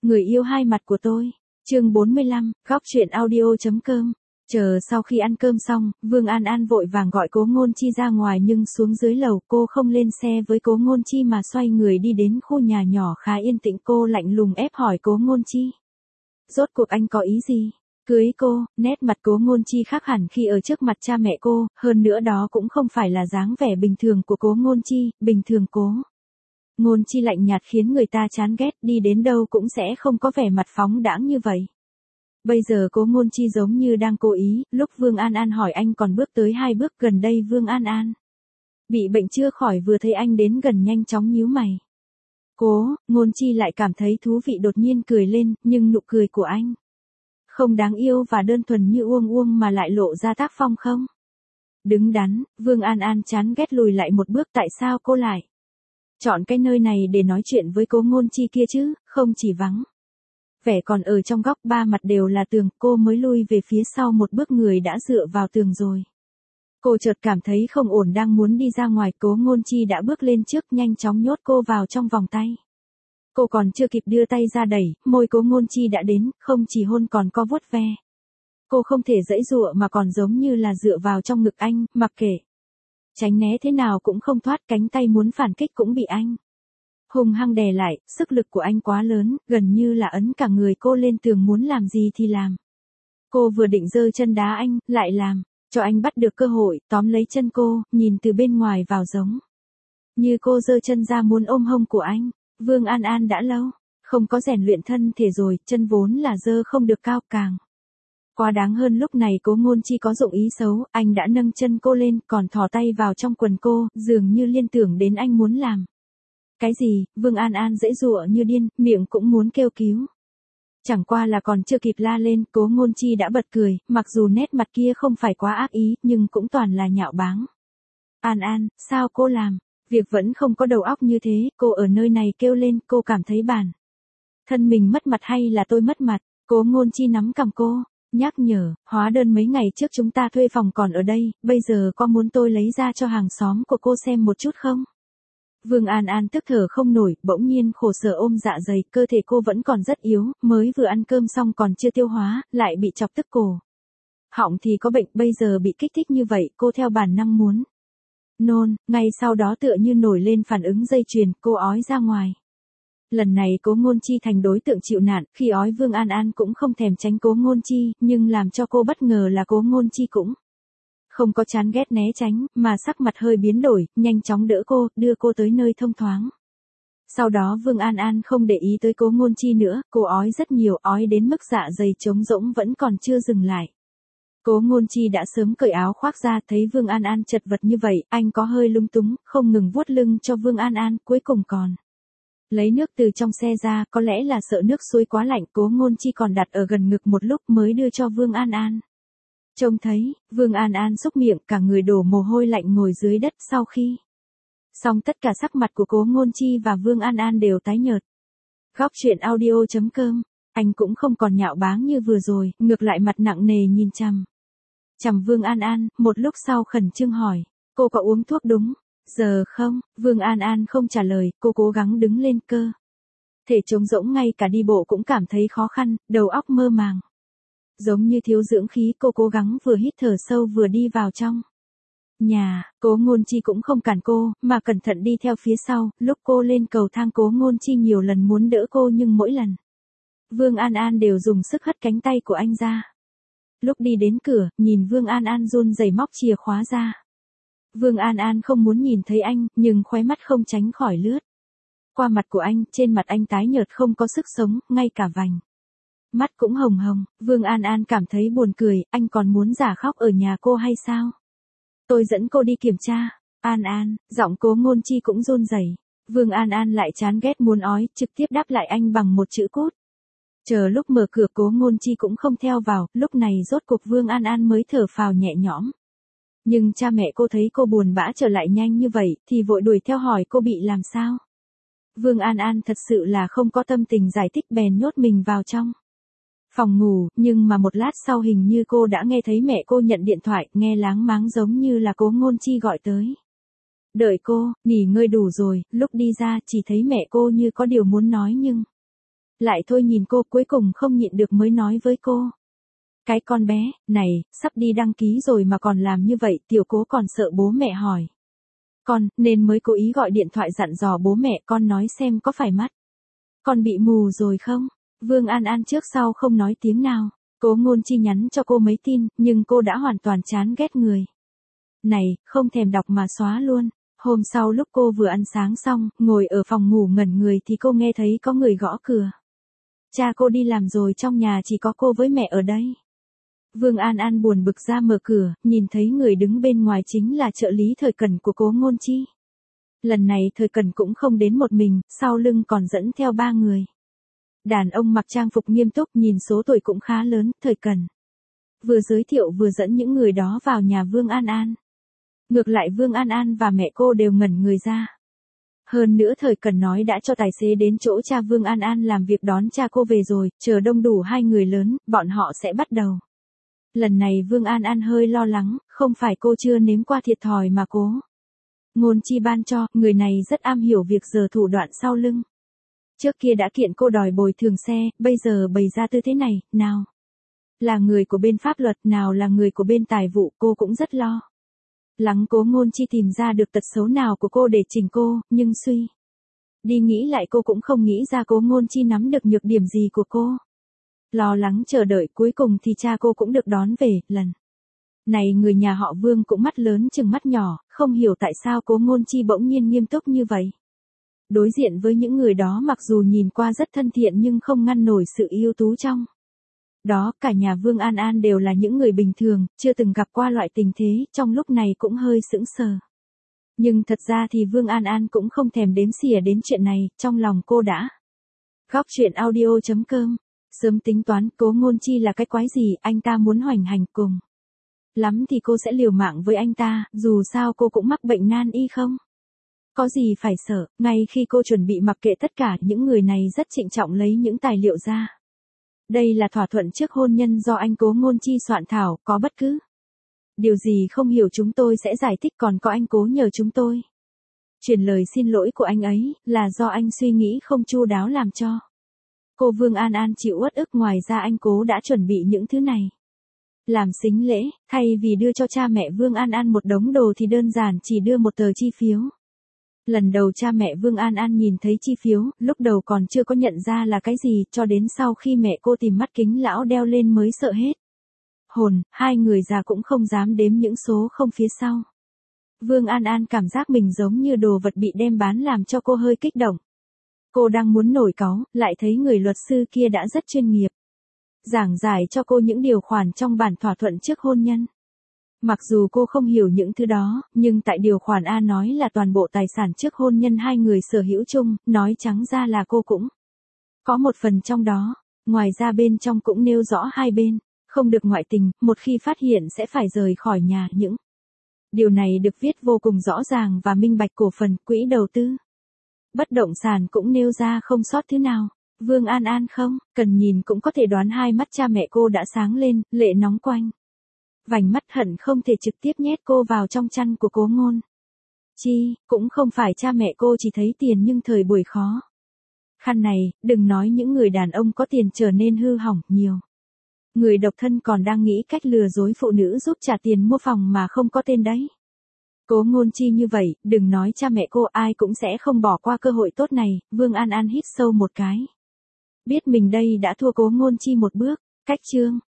Người yêu hai mặt của tôi. Chương 45, góc truyện audio.com. Chờ sau khi ăn cơm xong, Vương An An vội vàng gọi Cố Ngôn Chi ra ngoài nhưng xuống dưới lầu cô không lên xe với Cố Ngôn Chi mà xoay người đi đến khu nhà nhỏ khá yên tĩnh. Cô lạnh lùng ép hỏi Cố Ngôn Chi. Rốt cuộc anh có ý gì? Cưới cô, nét mặt Cố Ngôn Chi khác hẳn khi ở trước mặt cha mẹ cô, hơn nữa đó cũng không phải là dáng vẻ bình thường của Cố Ngôn Chi, bình thường Cố Ngôn Chi lạnh nhạt khiến người ta chán ghét, đi đến đâu cũng sẽ không có vẻ mặt phóng đãng như vậy. Bây giờ Cố Ngôn Chi giống như đang cố ý, lúc Vương An An hỏi anh còn bước tới 2 bước gần đây Vương An An bị bệnh chưa khỏi vừa thấy anh đến gần nhanh chóng nhíu mày. Cố Ngôn Chi lại cảm thấy thú vị đột nhiên cười lên, nhưng nụ cười của anh không đáng yêu và đơn thuần như Uông Uông mà lại lộ ra tác phong không đứng đắn. Vương An An chán ghét lùi lại một bước. Tại sao cô lại chọn cái nơi này để nói chuyện với Cố Ngôn Chi kia chứ, không chỉ vắng vẻ còn ở trong góc ba mặt đều là tường. Cô mới lui về phía sau một bước, người đã dựa vào tường rồi. Cô chợt cảm thấy không ổn, đang muốn đi ra ngoài, Cố Ngôn Chi đã bước lên trước nhanh chóng nhốt cô vào trong vòng tay. Cô còn chưa kịp đưa tay ra đẩy, môi Cố Ngôn Chi đã đến, không chỉ hôn còn có vuốt ve. Cô không thể giãy giụa mà còn giống như là dựa vào trong ngực anh, mặc kệ tránh né thế nào cũng không thoát, cánh tay muốn phản kích cũng bị anh hung hăng đè lại. Sức lực của anh quá lớn, gần như là ấn cả người cô lên tường, muốn làm gì thì làm. Cô vừa định giơ chân đá anh, lại làm cho anh bắt được cơ hội, tóm lấy chân cô, nhìn từ bên ngoài vào giống như cô giơ chân ra muốn ôm hông của anh. Vương An An đã lâu không có rèn luyện thân thể rồi, chân vốn là giơ không được cao, càng quá đáng hơn lúc này Cố Ngôn Chi có dụng ý xấu, anh đã nâng chân cô lên, còn thò tay vào trong quần cô, dường như liên tưởng đến anh muốn làm cái gì. Vương An An giãy giụa như điên, miệng cũng muốn kêu cứu. Chẳng qua là còn chưa kịp la lên, Cố Ngôn Chi đã bật cười, mặc dù nét mặt kia không phải quá ác ý, nhưng cũng toàn là nhạo báng. An An, sao cô làm việc vẫn không có đầu óc như thế, cô ở nơi này kêu lên, cô cảm thấy bản thân mình mất mặt hay là tôi mất mặt? Cố Ngôn Chi nắm cằm cô, nhắc nhở, hóa đơn mấy ngày trước chúng ta thuê phòng còn ở đây, bây giờ có muốn tôi lấy ra cho hàng xóm của cô xem một chút không? Vương An An tức thở không nổi, bỗng nhiên khổ sở ôm dạ dày, cơ thể cô vẫn còn rất yếu, mới vừa ăn cơm xong còn chưa tiêu hóa, lại bị chọc tức cổ họng thì có bệnh, bây giờ bị kích thích như vậy, cô theo bản năng muốn nôn, ngay sau đó tựa như nổi lên phản ứng dây chuyền, cô ói ra ngoài. Lần này Cố Ngôn Chi thành đối tượng chịu nạn, khi ói Vương An An cũng không thèm tránh Cố Ngôn Chi, nhưng làm cho cô bất ngờ là Cố Ngôn Chi cũng không có chán ghét né tránh, mà sắc mặt hơi biến đổi, nhanh chóng đỡ cô, đưa cô tới nơi thông thoáng. Sau đó Vương An An không để ý tới Cố Ngôn Chi nữa, cô ói rất nhiều, ói đến mức dạ dày trống rỗng vẫn còn chưa dừng lại. Cố Ngôn Chi đã sớm cởi áo khoác ra, thấy Vương An An chật vật như vậy, anh có hơi lung túng, không ngừng vuốt lưng cho Vương An An, cuối cùng còn lấy nước từ trong xe ra, có lẽ là sợ nước suối quá lạnh, Cố Ngôn Chi còn đặt ở gần ngực một lúc mới đưa cho Vương An An. Trông thấy, Vương An An xúc miệng, cả người đổ mồ hôi lạnh ngồi dưới đất. Sau khi xong tất cả, sắc mặt của Cố Ngôn Chi và Vương An An đều tái nhợt. Góc truyện audio.com, anh cũng không còn nhạo báng như vừa rồi, ngược lại mặt nặng nề nhìn chằm Vương An An, một lúc sau khẩn trương hỏi, cô có uống thuốc đúng giờ không? Vương An An không trả lời, cô cố gắng đứng lên, cơ thể trống rỗng, ngay cả đi bộ cũng cảm thấy khó khăn, đầu óc mơ màng, giống như thiếu dưỡng khí. Cô cố gắng vừa hít thở sâu vừa đi vào trong nhà. Cố Ngôn Chi cũng không cản cô, mà cẩn thận đi theo phía sau. Lúc cô lên cầu thang, Cố Ngôn Chi nhiều lần muốn đỡ cô nhưng mỗi lần Vương An An đều dùng sức hất cánh tay của anh ra. Lúc đi đến cửa, nhìn Vương An An run rẩy móc chìa khóa ra. Vương An An không muốn nhìn thấy anh, nhưng khóe mắt không tránh khỏi lướt qua mặt của anh, trên mặt anh tái nhợt không có sức sống, ngay cả vành mắt cũng hồng hồng. Vương An An cảm thấy buồn cười, anh còn muốn giả khóc ở nhà cô hay sao? Tôi dẫn cô đi kiểm tra. An An, giọng Cố Ngôn Chi cũng run rẩy. Vương An An lại chán ghét muốn ói, trực tiếp đáp lại anh bằng một chữ cút. Chờ lúc mở cửa Cố Ngôn Chi cũng không theo vào, lúc này rốt cuộc Vương An An mới thở phào nhẹ nhõm. Nhưng cha mẹ cô thấy cô buồn bã trở lại nhanh như vậy, thì vội đuổi theo hỏi cô bị làm sao. Vương An An thật sự là không có tâm tình giải thích, bèn nhốt mình vào trong phòng ngủ, nhưng mà một lát sau hình như cô đã nghe thấy mẹ cô nhận điện thoại, nghe láng máng giống như là Cố Ngôn Chi gọi tới. Đợi cô, nghỉ ngơi đủ rồi, lúc đi ra chỉ thấy mẹ cô như có điều muốn nói nhưng Lại thôi nhìn cô cuối cùng không nhịn được mới nói với cô. Cái con bé, này, sắp đi đăng ký rồi mà còn làm như vậy, tiểu Cố còn sợ bố mẹ hỏi. Con, nên mới cố ý gọi điện thoại dặn dò bố mẹ con nói xem có phải mắt. Con bị mù rồi không? Vương An An trước sau không nói tiếng nào. Cố Ngôn Chi nhắn cho cô mấy tin, nhưng cô đã hoàn toàn chán ghét người này, không thèm đọc mà xóa luôn. Hôm sau lúc cô vừa ăn sáng xong, ngồi ở phòng ngủ ngẩn người thì cô nghe thấy có người gõ cửa. Cha cô đi làm rồi, trong nhà chỉ có cô với mẹ ở đây. Vương An An buồn bực ra mở cửa, nhìn thấy người đứng bên ngoài chính là trợ lý Thời Cẩn của Cố Ngôn Chi. Lần này Thời Cẩn cũng không đến một mình, sau lưng còn dẫn theo 3 người. Đàn ông mặc trang phục nghiêm túc, nhìn số tuổi cũng khá lớn. Thời Cẩn vừa giới thiệu vừa dẫn những người đó vào nhà Vương An An. Ngược lại Vương An An và mẹ cô đều ngẩn người ra. Hơn nữa Thời Cẩn nói đã cho tài xế đến chỗ cha Vương An An làm việc đón cha cô về rồi, chờ đông đủ 2 người lớn, bọn họ sẽ bắt đầu. Lần này Vương An An hơi lo lắng, không phải cô chưa nếm qua thiệt thòi mà Cố Ngôn Chi ban cho, người này rất am hiểu việc giở thủ đoạn sau lưng. Trước kia đã kiện cô đòi bồi thường xe, bây giờ bày ra tư thế này, nào là người của bên pháp luật, nào là người của bên tài vụ, cô cũng rất lo lắng Cố Ngôn Chi tìm ra được tật xấu nào của cô để chỉnh cô, nhưng suy đi nghĩ lại cô cũng không nghĩ ra Cố Ngôn Chi nắm được nhược điểm gì của cô. Lo lắng chờ đợi cuối cùng thì cha cô cũng được đón về, lần này người nhà họ Vương cũng mắt lớn chừng mắt nhỏ, không hiểu tại sao Cố Ngôn Chi bỗng nhiên nghiêm túc như vậy. Đối diện với những người đó mặc dù nhìn qua rất thân thiện nhưng không ngăn nổi sự ưu tú trong đó. Cả nhà Vương An An đều là những người bình thường, chưa từng gặp qua loại tình thế, trong lúc này cũng hơi sững sờ. Nhưng thật ra thì Vương An An cũng không thèm đếm xỉa đến chuyện này, trong lòng cô đã Góc Chuyện Audio.com sớm tính toán Cố Ngôn Chi là cái quái gì, anh ta muốn hoành hành cùng lắm thì cô sẽ liều mạng với anh ta, dù sao cô cũng mắc bệnh nan y không có gì phải sợ. Ngay khi cô chuẩn bị mặc kệ tất cả, những người này rất trịnh trọng lấy những tài liệu ra. Đây là thỏa thuận trước hôn nhân do anh Cố Ngôn Chi soạn thảo, có bất cứ điều gì không hiểu chúng tôi sẽ giải thích, còn có anh Cố nhờ chúng tôi chuyển lời xin lỗi của anh ấy, là do anh suy nghĩ không chu đáo làm cho cô Vương An An chịu uất ức. Ngoài ra anh Cố đã chuẩn bị những thứ này làm sính lễ, thay vì đưa cho cha mẹ Vương An An một đống đồ thì đơn giản chỉ đưa một tờ chi phiếu. Lần đầu cha mẹ Vương An An nhìn thấy chi phiếu, lúc đầu còn chưa có nhận ra là cái gì, cho đến sau khi mẹ cô tìm mắt kính lão đeo lên mới sợ hết hồn. 2 người già cũng không dám đếm những số không phía sau. Vương An An cảm giác mình giống như đồ vật bị đem bán làm cho cô hơi kích động. Cô đang muốn nổi cáu, lại thấy người luật sư kia đã rất chuyên nghiệp giảng giải cho cô những điều khoản trong bản thỏa thuận trước hôn nhân. Mặc dù cô không hiểu những thứ đó, nhưng tại điều khoản A nói là toàn bộ tài sản trước hôn nhân 2 người sở hữu chung, nói trắng ra là cô cũng có một phần trong đó. Ngoài ra bên trong cũng nêu rõ 2 bên không được ngoại tình, một khi phát hiện sẽ phải rời khỏi nhà. Những điều này được viết vô cùng rõ ràng và minh bạch. Cổ phần, quỹ đầu tư, bất động sản cũng nêu ra không sót thứ nào. Vương An An không cần nhìn cũng có thể đoán hai mắt cha mẹ cô đã sáng lên, lệ nóng quanh vành mắt, hận không thể trực tiếp nhét cô vào trong chăn của Cố Ngôn Chi. Cũng không phải cha mẹ cô chỉ thấy tiền, nhưng thời buổi khó khăn này, đừng nói những người đàn ông có tiền trở nên hư hỏng, nhiều người độc thân còn đang nghĩ cách lừa dối phụ nữ giúp trả tiền mua phòng mà không có tên đấy. Cố Ngôn Chi như vậy, đừng nói cha mẹ cô, ai cũng sẽ không bỏ qua cơ hội tốt này. Vương An An hít sâu một cái, biết mình đây đã thua Cố Ngôn Chi một bước. Cách chương